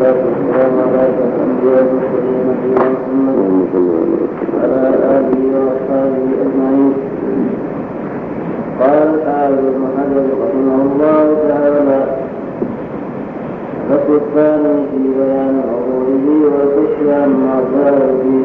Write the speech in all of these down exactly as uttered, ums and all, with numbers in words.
والصلاة والسلام على الأنبياء والمرسلين نبينا محمد وعلى آله وأصحابه أجمعين. قال الحافظ ابن حجر رحمه الله تعالى: الفصل الثاني في بيان عروضه والكشف عما جاء فيه.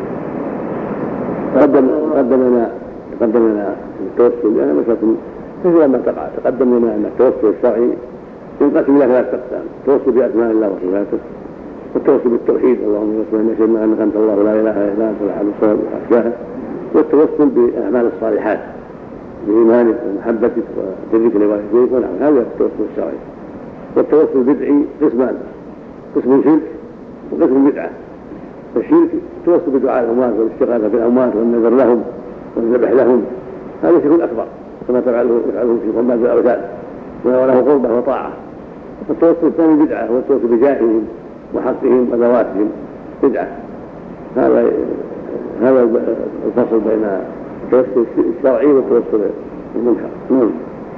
تقدم تقدم لنا تقدم لنا التوسل لأن مسألة كثيرا ما تقع. تقدم لنا أن التوسل الشرعي ينقسم إلى ثلاث أقسام: التوسل بأسماء الله وصفاته، والتوسل بالتوحيد اللهم صل على سيدنا أنك أنت الله لا إله إلا أنت الأحد الصمد وأشباهه، والتوسل بالأعمال الصالحات بإيمانك ومحبتك وبرك لوالديك ونحو هذا التوسل الشرعي. والتوسل البدعي قسمان: قسم شرك وقسم بدعة. الشرك التوسل بدعاء الأموات والاستغاثة بالأموات والنذر لهم والذبح لهم، هذا شرك أكبر كما تفعله يفعله في عباد الأوثان وله قربة وطاعة. التوسل الثاني بدعة هو التوسل بجاههم وحقهم وذواتهم بدعة. هذا هذا الفصل بين التوسل الشرعي والتوسل المنكر. نعم.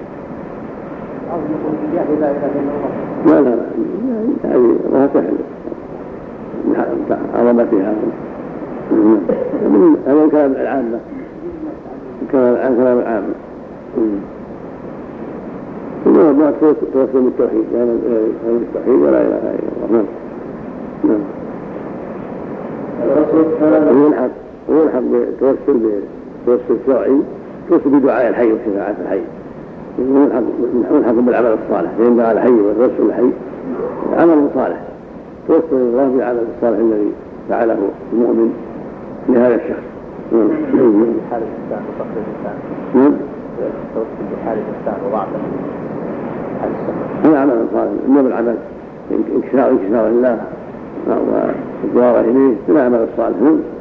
لا لا لا هذه ما تحل عظمتها. هذا الكلام العامة الكلام العامة إنه ما توسل بالتوحيد يعني التوحيد ولا إله إلا الله. نعم. ويلحق ويلحق بالتوسل بالتوسل الشرعي توسل بدعاء الحي وشفاعة الحي، ويلحق بالعمل الصالح فإن دعا الحي والتوسل الحي عمل صالح توسل الله بالعمل الصالح الذي فعله المؤمن لهذا الشخص. بحال الإنسان وفقر الإنسان. نعم. التوسل بحال الإنسان وضعفه حال السفر. هذا عمل صالح إنما العمل انكسار انكسار الله والدعاء إليه من العمل الصالح.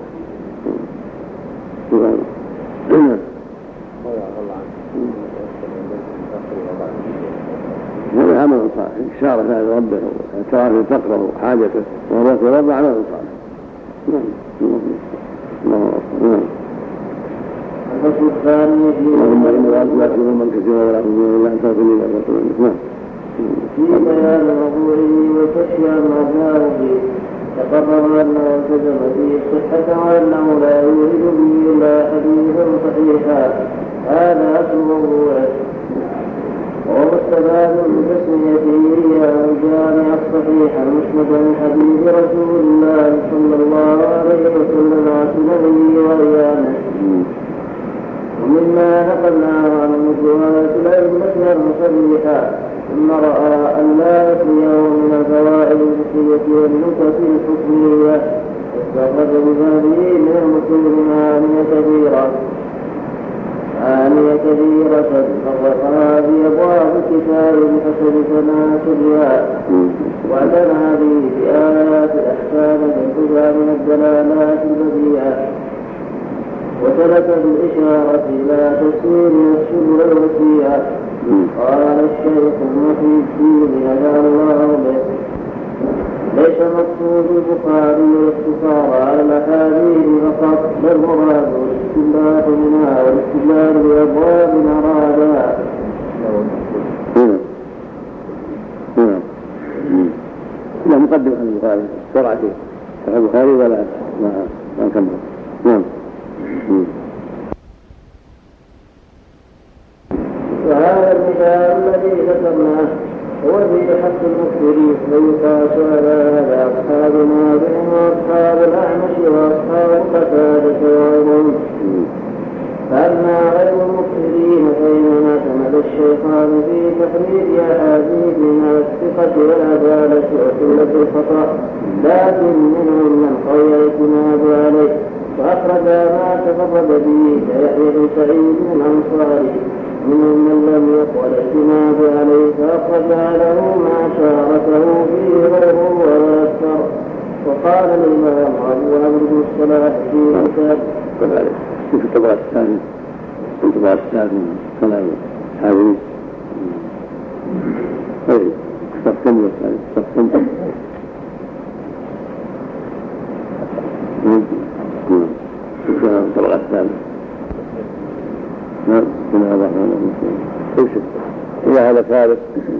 هذا عمل صالح انكسار هذا ربه وتعرف فقره وحاجته ورضاه ربه عمل صالح. نعم. نعم. الفصل الثاني في بيان موضوعه وكشف عما جاء فيه. تقرر أنه التزم فيه الصحة وأنه لا يوجد به إلا حديثا صحيحا. هذا أصل موضوعه وهو استفاد من تسميته إياه الجامع الصحيح المسند من حديث رسول الله صلى الله عليه وسلم وسننه وأيامه. ومما نقلناه عن رواية الأئمة المصرحة ثم رأى أن لا يخليه من الفوائد الفقهية والنكت الحكمية استخرج بهذه من المتون معاني كثيرة معاني كثيرة فرقها في أبواب الكتاب بحسب تناسبها، واعتنى به بآيات الأحكام تنتجها من الدلالات البديعة، وسلك بالإشارة إلى تفسير السبل الوسيعة. قال الشيخ محي الدين هداه الله به: ليس مقصود البخاري الاختصار على الأحاديث فقط، بل مراد الاستنباط منها والاستدلال بأبواب أرادها. لا مقدم عن البخاري سرعة صحيح البخاري ولا ما نكمل. نعم. وهذا المثال الذي ذكرناه هو في حق المكثرين، فيقاس على هذا أصحاب نافع وأصحاب الأعمش وأصحاب قتادة وغيرهم. فأما غير المكثرين فإنما اعتمد الشيطان في تحريف أحاديثهم على الثقة والعدالة وقلة الخطأ، لكن منهم من قوي الاعتماد عليه وأخرج ما تفرد به كيحيى بن سعيد الأنصاري، منهم من لم يقل الاعتماد عليه فأخرج له ما شاركه فيه غيره ويسر. وقال الإمام أبو عمرو بن الصلاح في كتاب كذلك في الطبقات الثانية في الطبقات الثانية كلام هذه طيب استخدم استخدم الطبقات الثانية. نعم. كما هذا هذا إذا هذا ثالث